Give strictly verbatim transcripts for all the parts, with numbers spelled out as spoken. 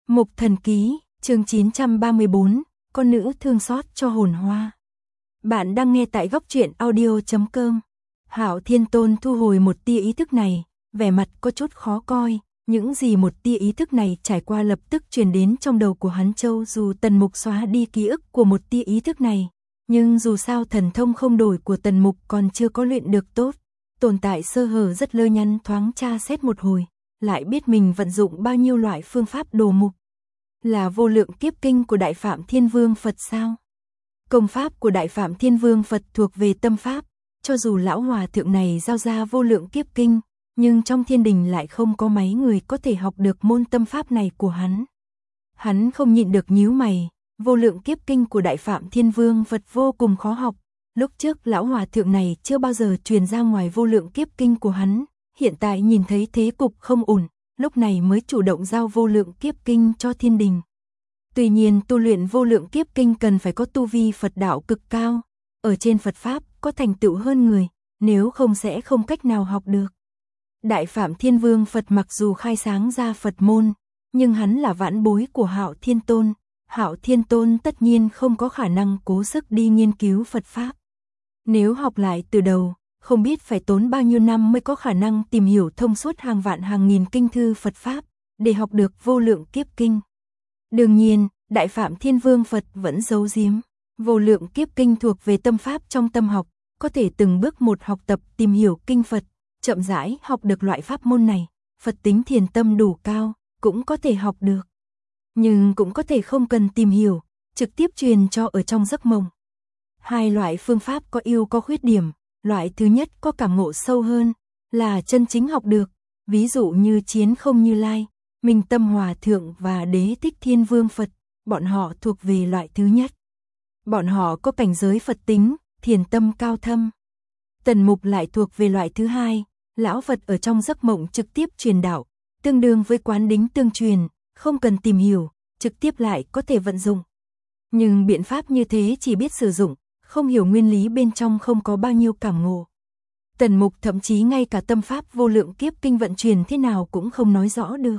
Mục Thần Ký, chương chín trăm ba mươi bốn, con nữ thương xót cho hồn hoa. Bạn đang nghe tại góc truyện audio chấm com. Hạo Thiên Tôn thu hồi một tia ý thức này, vẻ mặt có chút khó coi, những gì một tia ý thức này trải qua lập tức truyền đến trong đầu của hắn. Châu dù Tần Mục xóa đi ký ức của một tia ý thức này, nhưng dù sao thần thông không đổi của Tần Mục còn chưa có luyện được tốt, tồn tại sơ hở rất lơ nhắn thoáng tra xét một hồi, lại biết mình vận dụng bao nhiêu loại phương pháp đồ mục. Là vô lượng kiếp kinh của Đại Phạm Thiên Vương Phật sao? Công pháp của Đại Phạm Thiên Vương Phật thuộc về tâm pháp, cho dù lão hòa thượng này giao ra vô lượng kiếp kinh, nhưng trong thiên đình lại không có mấy người có thể học được môn tâm pháp này của hắn. Hắn không nhịn được nhíu mày, vô lượng kiếp kinh của Đại Phạm Thiên Vương Phật vô cùng khó học, lúc trước lão hòa thượng này chưa bao giờ truyền ra ngoài vô lượng kiếp kinh của hắn, hiện tại nhìn thấy thế cục không ổn, lúc này mới chủ động giao vô lượng kiếp kinh cho thiên đình. Tuy nhiên tu luyện vô lượng kiếp kinh cần phải có tu vi Phật đạo cực cao, ở trên Phật Pháp có thành tựu hơn người, nếu không sẽ không cách nào học được. Đại Phạm Thiên Vương Phật mặc dù khai sáng ra Phật môn, nhưng hắn là vãn bối của Hạo Thiên Tôn, Hạo Thiên Tôn tất nhiên không có khả năng cố sức đi nghiên cứu Phật Pháp. Nếu học lại từ đầu, không biết phải tốn bao nhiêu năm mới có khả năng tìm hiểu thông suốt hàng vạn hàng nghìn kinh thư Phật Pháp, để học được vô lượng kiếp kinh. Đương nhiên, Đại Phạm Thiên Vương Phật vẫn giấu giếm. Vô lượng kiếp kinh thuộc về tâm pháp trong tâm học, có thể từng bước một học tập tìm hiểu kinh Phật, chậm rãi học được loại pháp môn này. Phật tính thiền tâm đủ cao, cũng có thể học được. Nhưng cũng có thể không cần tìm hiểu, trực tiếp truyền cho ở trong giấc mộng. Hai loại phương pháp có ưu có khuyết điểm. Loại thứ nhất có cảm ngộ sâu hơn, là chân chính học được, ví dụ như Chiến Không Như Lai, Minh Tâm Hòa Thượng và Đế Thích Thiên Vương Phật, bọn họ thuộc về loại thứ nhất. Bọn họ có cảnh giới Phật tính, thiền tâm cao thâm. Tần Mục lại thuộc về loại thứ hai, lão Phật ở trong giấc mộng trực tiếp truyền đạo, tương đương với quán đính tương truyền, không cần tìm hiểu, trực tiếp lại có thể vận dụng. Nhưng biện pháp như thế chỉ biết sử dụng, không hiểu nguyên lý bên trong không có bao nhiêu cảm ngộ. Tần Mục thậm chí ngay cả tâm pháp vô lượng kiếp kinh vận chuyển thế nào cũng không nói rõ được.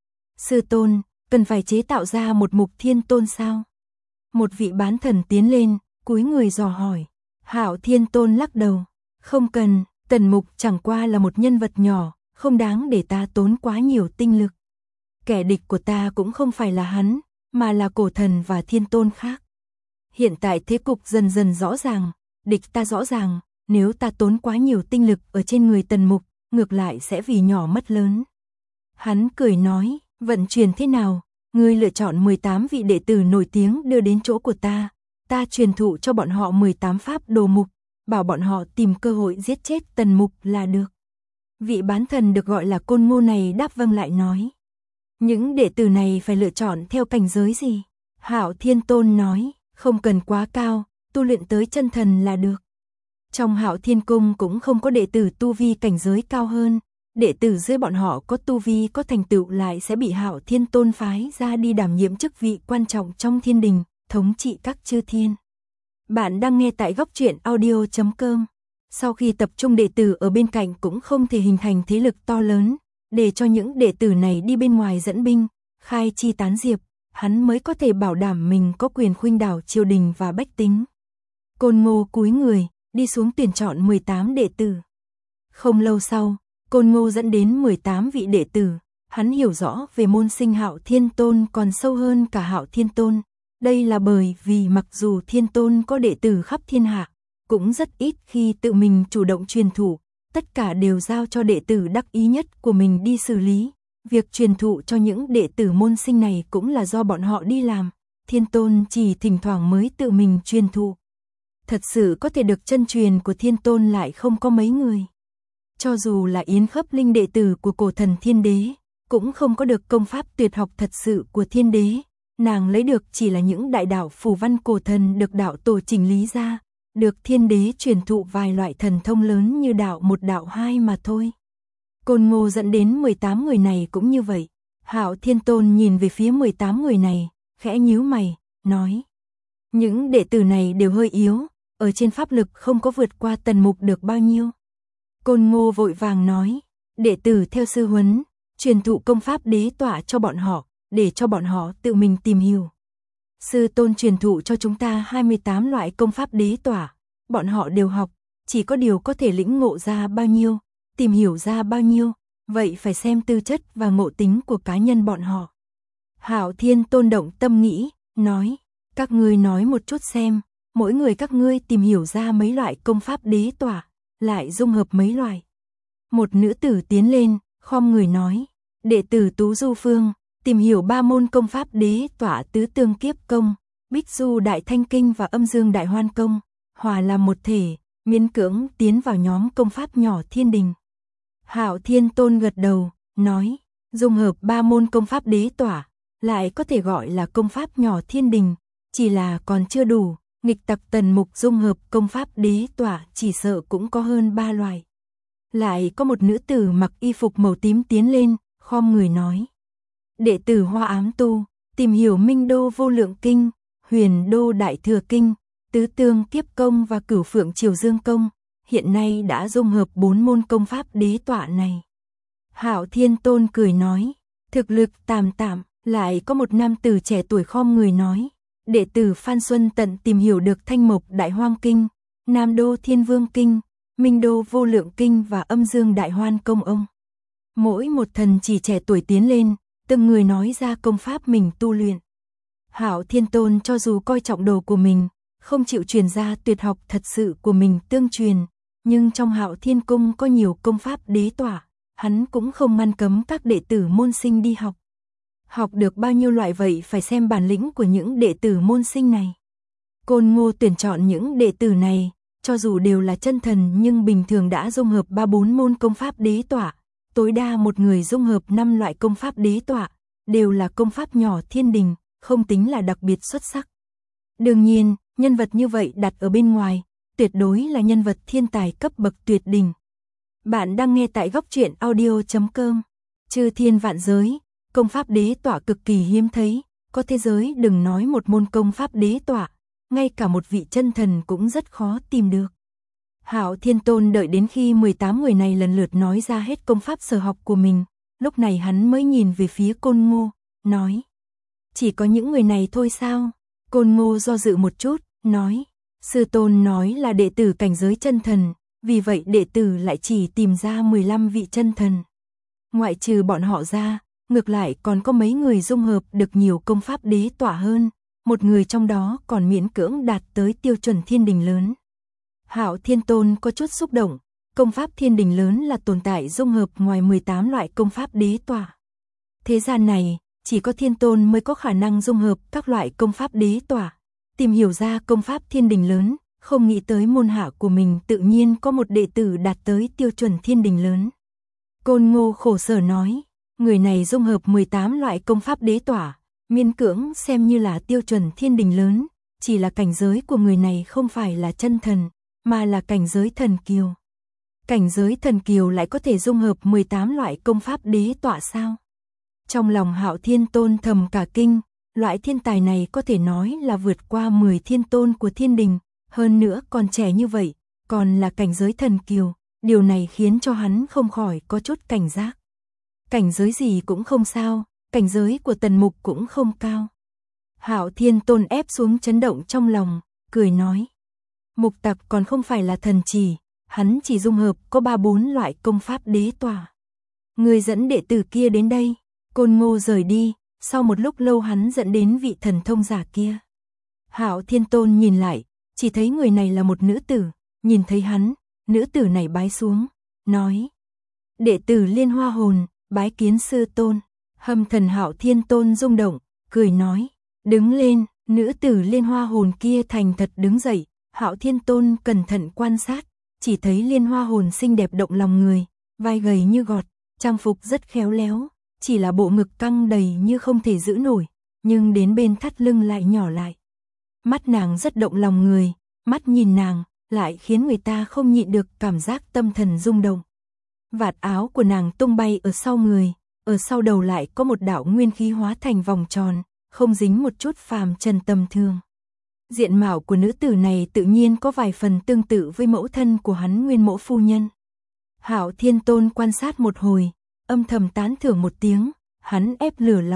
Sư tôn, cần phải chế tạo ra một Mục Thiên Tôn sao? Một vị bán thần tiến lên, cúi người dò hỏi. Hạo Thiên Tôn lắc đầu. Không cần, Tần Mục chẳng qua là một nhân vật nhỏ, không đáng để ta tốn quá nhiều tinh lực. Kẻ địch của ta cũng không phải là hắn, mà là cổ thần và thiên tôn khác. Hiện tại thế cục dần dần rõ ràng, địch ta rõ ràng, nếu ta tốn quá nhiều tinh lực ở trên người Tần Mục, ngược lại sẽ vì nhỏ mất lớn. Hắn cười nói, vận chuyển thế nào, ngươi lựa chọn mười tám vị đệ tử nổi tiếng đưa đến chỗ của ta, ta truyền thụ cho bọn họ mười tám pháp đồ mục, bảo bọn họ tìm cơ hội giết chết Tần Mục là được. Vị bán thần được gọi là Côn Ngô này đáp vâng lại nói. Những đệ tử này phải lựa chọn theo cảnh giới gì? Hạo Thiên Tôn nói. Không cần quá cao, tu luyện tới chân thần là được. Trong Hạo Thiên Cung cũng không có đệ tử tu vi cảnh giới cao hơn, đệ tử dưới bọn họ có tu vi có thành tựu lại sẽ bị Hạo Thiên Tôn phái ra đi đảm nhiệm chức vị quan trọng trong thiên đình, thống trị các chư thiên. Bạn đang nghe tại góc truyện audio chấm com. Sau khi tập trung đệ tử ở bên cạnh cũng không thể hình thành thế lực to lớn, để cho những đệ tử này đi bên ngoài dẫn binh, khai chi tán diệp, hắn mới có thể bảo đảm mình có quyền khuynh đảo triều đình và bách tính. Côn Ngô cúi người, đi xuống tuyển chọn mười tám đệ tử. Không lâu sau, Côn Ngô dẫn đến mười tám vị đệ tử, hắn hiểu rõ về môn sinh Hạo Thiên Tôn còn sâu hơn cả Hạo Thiên Tôn. Đây là bởi vì mặc dù Thiên Tôn có đệ tử khắp thiên hạ, cũng rất ít khi tự mình chủ động truyền thụ, tất cả đều giao cho đệ tử đắc ý nhất của mình đi xử lý. Việc truyền thụ cho những đệ tử môn sinh này cũng là do bọn họ đi làm, Thiên Tôn chỉ thỉnh thoảng mới tự mình truyền thụ. Thật sự có thể được chân truyền của Thiên Tôn lại không có mấy người. Cho dù là Yến Khấp Linh đệ tử của cổ thần Thiên Đế, cũng không có được công pháp tuyệt học thật sự của Thiên Đế, nàng lấy được chỉ là những đại đạo phù văn cổ thần được đạo tổ chỉnh lý ra, được Thiên Đế truyền thụ vài loại thần thông lớn như đạo một đạo hai mà thôi. Côn Ngô dẫn đến mười tám người này cũng như vậy. Hạo Thiên Tôn nhìn về phía mười tám người này, khẽ nhíu mày, nói. Những đệ tử này đều hơi yếu, ở trên pháp lực không có vượt qua Tần Mục được bao nhiêu. Côn Ngô vội vàng nói, đệ tử theo sư huấn, truyền thụ công pháp đế tọa cho bọn họ, để cho bọn họ tự mình tìm hiểu. Sư tôn truyền thụ cho chúng ta hai mươi tám loại công pháp đế tỏa, bọn họ đều học, chỉ có điều có thể lĩnh ngộ ra bao nhiêu, tìm hiểu ra bao nhiêu, vậy phải xem tư chất và ngộ tính của cá nhân bọn họ. Hạo Thiên Tôn động tâm nghĩ, nói, các ngươi nói một chút xem, mỗi người các ngươi tìm hiểu ra mấy loại công pháp đế tỏa, lại dung hợp mấy loại. Một nữ tử tiến lên, khom người nói, đệ tử Tú Du Phương, tìm hiểu ba môn công pháp đế tỏa tứ tương kiếp công, Bích Du Đại Thanh Kinh và Âm Dương Đại Hoan Công, hòa làm một thể, miễn cưỡng tiến vào nhóm công pháp nhỏ thiên đình. Hạo Thiên Tôn gật đầu, nói, dung hợp ba môn công pháp đế tỏa, lại có thể gọi là công pháp nhỏ thiên đình, chỉ là còn chưa đủ, nghịch tặc Tần Mục dung hợp công pháp đế tỏa chỉ sợ cũng có hơn ba loại. Lại có một nữ tử mặc y phục màu tím tiến lên, khom người nói, đệ tử Hoa Ám Tu, tìm hiểu Minh Đô Vô Lượng Kinh, Huyền Đô Đại Thừa Kinh, Tứ Tương Kiếp Công và Cửu Phượng Triều Dương Công, hiện nay đã dung hợp bốn môn công pháp đế tỏa này. Hạo Thiên Tôn cười nói, thực lực tạm tạm. Lại có một nam tử trẻ tuổi khom người nói, đệ tử Phan Xuân Tận tìm hiểu được Thanh Mộc Đại Hoang Kinh, Nam Đô Thiên Vương Kinh, Minh Đô Vô Lượng Kinh và Âm Dương Đại Hoan Công ông. Mỗi một thần chỉ trẻ tuổi tiến lên, từng người nói ra công pháp mình tu luyện. Hạo Thiên Tôn cho dù coi trọng đồ của mình, không chịu truyền ra tuyệt học thật sự của mình tương truyền, nhưng trong Hạo Thiên Cung có nhiều công pháp đế tỏa, hắn cũng không ngăn cấm các đệ tử môn sinh đi học. Học được bao nhiêu loại vậy phải xem bản lĩnh của những đệ tử môn sinh này. Côn Ngô tuyển chọn những đệ tử này, cho dù đều là chân thần nhưng bình thường đã dung hợp ba bốn môn công pháp đế tỏa, tối đa một người dung hợp năm loại công pháp đế tỏa, đều là công pháp nhỏ thiên đình, không tính là đặc biệt xuất sắc. Đương nhiên, nhân vật như vậy đặt ở bên ngoài, tuyệt đối là nhân vật thiên tài cấp bậc tuyệt đỉnh. Bạn đang nghe tại góc truyện audio chấm com. Chư thiên vạn giới, công pháp đế tỏa cực kỳ hiếm thấy, có thế giới đừng nói một môn công pháp đế tỏa, ngay cả một vị chân thần cũng rất khó tìm được. Hạo Thiên Tôn đợi đến khi mười tám người này lần lượt nói ra hết công pháp sở học của mình, lúc này hắn mới nhìn về phía Côn Ngô, nói, chỉ có những người này thôi sao? Côn Ngô do dự một chút, nói, sư tôn nói là đệ tử cảnh giới chân thần, vì vậy đệ tử lại chỉ tìm ra mười lăm vị chân thần. Ngoại trừ bọn họ ra, ngược lại còn có mấy người dung hợp được nhiều công pháp đế tỏa hơn, một người trong đó còn miễn cưỡng đạt tới tiêu chuẩn thiên đình lớn. Hạo Thiên Tôn có chút xúc động, công pháp thiên đình lớn là tồn tại dung hợp ngoài mười tám loại công pháp đế tỏa. Thế gian này, chỉ có Thiên Tôn mới có khả năng dung hợp các loại công pháp đế tỏa, tìm hiểu ra công pháp thiên đình lớn, không nghĩ tới môn hạ của mình tự nhiên có một đệ tử đạt tới tiêu chuẩn thiên đình lớn. Côn Ngô khổ sở nói, người này dung hợp mười tám loại công pháp đế tỏa, miễn cưỡng xem như là tiêu chuẩn thiên đình lớn, chỉ là cảnh giới của người này không phải là chân thần, mà là cảnh giới thần kiều. Cảnh giới thần kiều lại có thể dung hợp mười tám loại công pháp đế tỏa sao? Trong lòng Hạo Thiên Tôn thầm cả kinh, loại thiên tài này có thể nói là vượt qua mười thiên tôn của thiên đình, hơn nữa còn trẻ như vậy, còn là cảnh giới thần kiều, điều này khiến cho hắn không khỏi có chút cảnh giác. Cảnh giới gì cũng không sao, cảnh giới của Tần Mục cũng không cao. Hạo Thiên Tôn ép xuống chấn động trong lòng, cười nói, Mục Tặc còn không phải là thần chỉ, hắn chỉ dung hợp có ba bốn loại công pháp đế tỏa. Người dẫn đệ tử kia đến đây. Côn Ngô rời đi, sau một lúc lâu hắn dẫn đến vị thần thông giả kia. Hạo Thiên Tôn nhìn lại, chỉ thấy người này là một nữ tử, nhìn thấy hắn, nữ tử này bái xuống, nói, đệ tử Liên Hoa Hồn, bái kiến sư tôn. Hâm thần Hạo Thiên Tôn rung động, cười nói, đứng lên. Nữ tử Liên Hoa Hồn kia thành thật đứng dậy. Hạo Thiên Tôn cẩn thận quan sát, chỉ thấy Liên Hoa Hồn xinh đẹp động lòng người, vai gầy như gọt, trang phục rất khéo léo, chỉ là bộ ngực căng đầy như không thể giữ nổi, nhưng đến bên thắt lưng lại nhỏ lại. Mắt nàng rất động lòng người, mắt nhìn nàng lại khiến người ta không nhịn được cảm giác tâm thần rung động. Vạt áo của nàng tung bay ở sau người, ở sau đầu lại có một đạo nguyên khí hóa thành vòng tròn, không dính một chút phàm trần tầm thường. Diện mạo của nữ tử này tự nhiên có vài phần tương tự với mẫu thân của hắn Nguyên Mẫu phu nhân. Hạo Thiên Tôn quan sát một hồi, âm thầm tán thưởng một tiếng, hắn ép lửa lòng,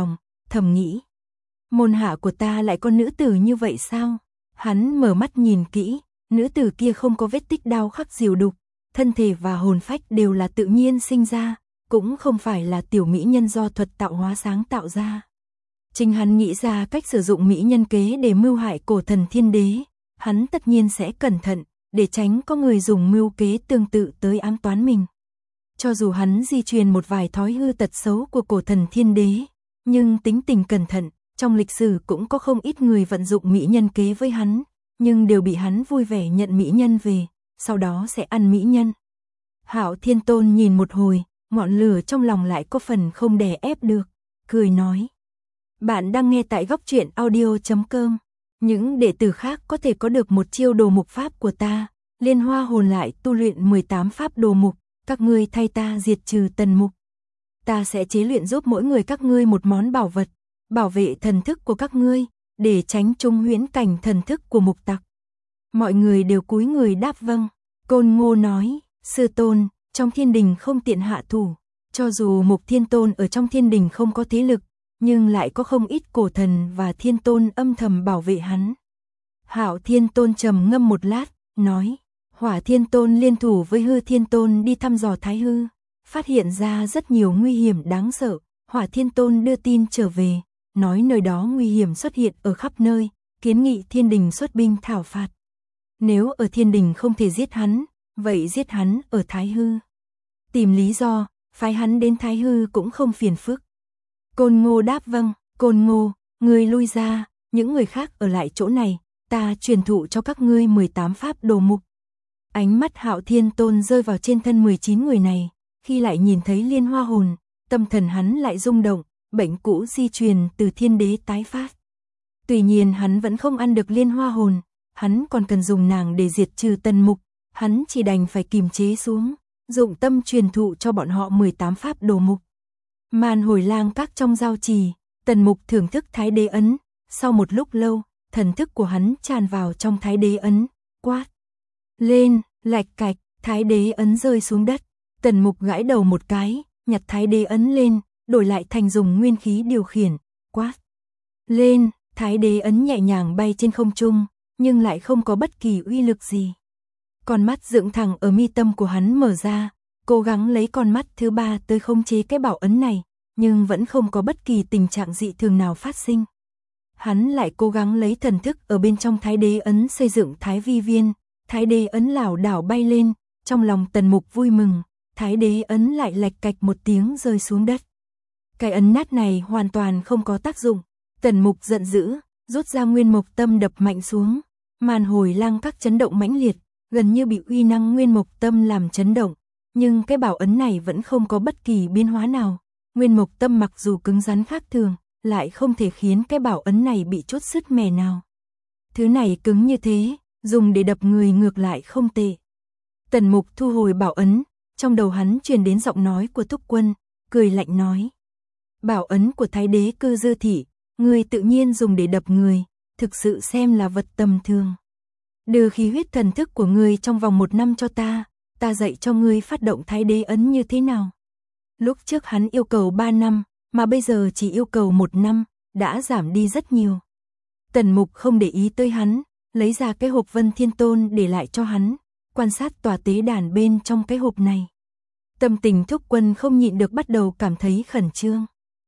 thầm nghĩ. Môn hạ của ta lại có nữ tử như vậy sao? Hắn mở mắt nhìn kỹ, nữ tử kia không có vết tích đao khắc diều đục, thân thể và hồn phách đều là tự nhiên sinh ra, cũng không phải là tiểu mỹ nhân do thuật tạo hóa sáng tạo ra. Chính hắn nghĩ ra cách sử dụng mỹ nhân kế để mưu hại cổ thần thiên đế, hắn tất nhiên sẽ cẩn thận, để tránh có người dùng mưu kế tương tự tới ám toán mình. Cho dù hắn di truyền một vài thói hư tật xấu của cổ thần thiên đế, nhưng tính tình cẩn thận, trong lịch sử cũng có không ít người vận dụng mỹ nhân kế với hắn, nhưng đều bị hắn vui vẻ nhận mỹ nhân về, sau đó sẽ ăn mỹ nhân. Hạo Thiên Tôn nhìn một hồi, ngọn lửa trong lòng lại có phần không đè ép được, cười nói. Bạn đang nghe tại góc truyện audio chấm com. Những đệ tử khác có thể có được một chiêu đồ mục pháp của ta, Liên Hoa hồn lại tu luyện mười tám pháp đồ mục, các ngươi thay ta diệt trừ Tần Mục. Ta sẽ chế luyện giúp mỗi người các ngươi một món bảo vật, bảo vệ thần thức của các ngươi, để tránh trung huyễn cảnh thần thức của mục tặc. Mọi người đều cúi người đáp vâng. Côn Ngô nói, sư tôn, trong thiên đình không tiện hạ thủ, cho dù Mục Thiên Tôn ở trong thiên đình không có thế lực, nhưng lại có không ít cổ thần và thiên tôn âm thầm bảo vệ hắn. Hạo Thiên Tôn trầm ngâm một lát, nói, Hỏa Thiên Tôn liên thủ với Hư Thiên Tôn đi thăm dò Thái Hư, phát hiện ra rất nhiều nguy hiểm đáng sợ. Hỏa Thiên Tôn đưa tin trở về, nói nơi đó nguy hiểm xuất hiện ở khắp nơi, kiến nghị thiên đình xuất binh thảo phạt. Nếu ở thiên đình không thể giết hắn, vậy giết hắn ở Thái Hư. Tìm lý do, phái hắn đến Thái Hư cũng không phiền phức. Côn Ngô đáp vâng. Côn Ngô, ngươi lui ra, những người khác ở lại chỗ này, ta truyền thụ cho các ngươi mười tám pháp đồ mục. Ánh mắt Hạo Thiên Tôn rơi vào trên thân mười chín người này, khi lại nhìn thấy Liên Hoa hồn, tâm thần hắn lại rung động, bệnh cũ di truyền từ thiên đế tái phát. Tuy nhiên hắn vẫn không ăn được Liên Hoa hồn, hắn còn cần dùng nàng để diệt trừ Tần Mục, hắn chỉ đành phải kìm chế xuống, dụng tâm truyền thụ cho bọn họ mười tám pháp đồ mục. Màn Hồi Lang Các trong giao trì, Tần Mục thưởng thức Thái Đế ấn, sau một lúc lâu, thần thức của hắn tràn vào trong Thái Đế ấn, quát lên, lạch cạch, Thái Đế ấn rơi xuống đất. Tần Mục gãi đầu một cái, nhặt Thái Đế ấn lên, đổi lại thành dùng nguyên khí điều khiển, quát lên, Thái Đế ấn nhẹ nhàng bay trên không trung, nhưng lại không có bất kỳ uy lực gì. Con mắt dựng thẳng ở mi tâm của hắn mở ra, cố gắng lấy con mắt thứ ba tới khống chế cái bảo ấn này, nhưng vẫn không có bất kỳ tình trạng dị thường nào phát sinh. Hắn lại cố gắng lấy thần thức ở bên trong Thái Đế ấn xây dựng Thái Vi Viên, Thái Đế ấn lảo đảo bay lên, trong lòng Tần Mục vui mừng, Thái Đế ấn lại lạch cạch một tiếng rơi xuống đất. Cái ấn nát này hoàn toàn không có tác dụng, Tần Mục giận dữ, rút ra Nguyên Mộc Tâm đập mạnh xuống, Màn Hồi Lang Các chấn động mãnh liệt, gần như bị uy năng Nguyên Mộc Tâm làm chấn động, nhưng cái bảo ấn này vẫn không có bất kỳ biến hóa nào. Nguyên Mộc Tâm mặc dù cứng rắn khác thường, lại không thể khiến cái bảo ấn này bị chốt sứt mẻ nào. Thứ này cứng như thế, dùng để đập người ngược lại không tệ. Tần Mục thu hồi bảo ấn, trong đầu hắn truyền đến giọng nói của Thúc Quân, cười lạnh nói. Bảo ấn của Thái Đế Cư Dư Thị, ngươi tự nhiên dùng để đập người, thực sự xem là vật tầm thường. Đưa khí huyết thần thức của ngươi trong vòng một năm cho ta, ta dạy cho ngươi phát động Thái Đế ấn như thế nào. Lúc trước hắn yêu cầu ba năm, mà bây giờ chỉ yêu cầu một năm, đã giảm đi rất nhiều. Tần Mục không để ý tới hắn, lấy ra cái hộp Vân Thiên Tôn để lại cho hắn, quan sát tòa tế đàn bên trong cái hộp này. Tâm tình Thúc Quân không nhịn được bắt đầu cảm thấy khẩn trương.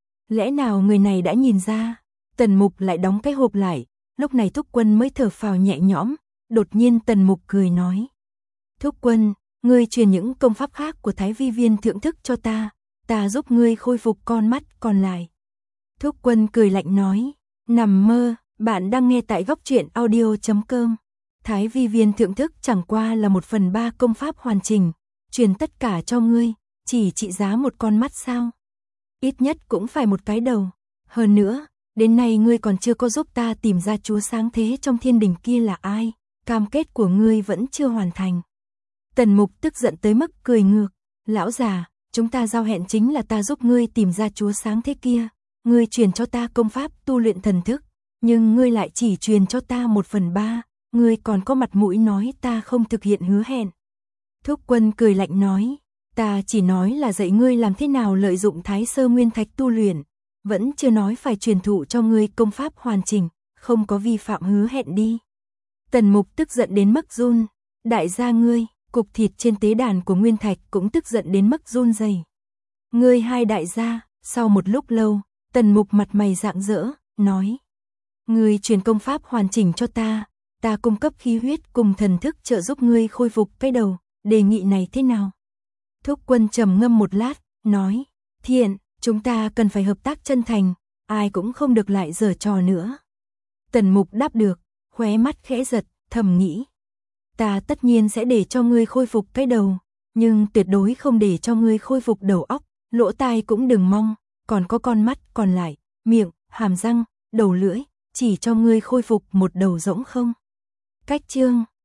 Lẽ nào người này đã nhìn ra? Tần Mục lại đóng cái hộp lại, lúc này Thúc Quân mới thở phào nhẹ nhõm, đột nhiên Tần Mục cười nói. Thúc Quân, ngươi truyền những công pháp khác của Thái Vi Viên thượng thức cho ta, ta giúp ngươi khôi phục con mắt còn lại. Thúc Quân cười lạnh nói, nằm mơ, bạn đang nghe tại góc truyện audio chấm com. Thái Vi Viên thượng thức chẳng qua là một phần ba công pháp hoàn chỉnh, truyền tất cả cho ngươi, chỉ trị giá một con mắt sao? Ít nhất cũng phải một cái đầu. Hơn nữa, đến nay ngươi còn chưa có giúp ta tìm ra chúa sáng thế trong thiên đình kia là ai, cam kết của ngươi vẫn chưa hoàn thành. Tần Mục tức giận tới mức cười ngược, lão già, chúng ta giao hẹn chính là ta giúp ngươi tìm ra chúa sáng thế kia, ngươi truyền cho ta công pháp tu luyện thần thức, nhưng ngươi lại chỉ truyền cho ta một phần ba, ngươi còn có mặt mũi nói ta không thực hiện hứa hẹn. Thúc Quân cười lạnh nói, ta chỉ nói là dạy ngươi làm thế nào lợi dụng Thái Sơ Nguyên Thạch tu luyện, vẫn chưa nói phải truyền thụ cho ngươi công pháp hoàn chỉnh, không có vi phạm hứa hẹn đi. Tần Mục tức giận đến mức run, đại gia ngươi, cục thịt trên tế đàn của Nguyên Thạch cũng tức giận đến mức run rẩy. Ngươi hai đại gia, sau một lúc lâu, Tần Mục mặt mày rạng rỡ, nói. Ngươi truyền công pháp hoàn chỉnh cho ta, ta cung cấp khí huyết cùng thần thức trợ giúp ngươi khôi phục cái đầu, đề nghị này thế nào? Thúc Quân trầm ngâm một lát, nói. Thiện, chúng ta cần phải hợp tác chân thành, ai cũng không được lại giở trò nữa. Tần Mục đáp được, khóe mắt khẽ giật, thầm nghĩ. Ta tất nhiên sẽ để cho ngươi khôi phục cái đầu, nhưng tuyệt đối không để cho ngươi khôi phục đầu óc, lỗ tai cũng đừng mong, còn có con mắt còn lại, miệng, hàm răng, đầu lưỡi, chỉ cho ngươi khôi phục một đầu rỗng không. Cách chương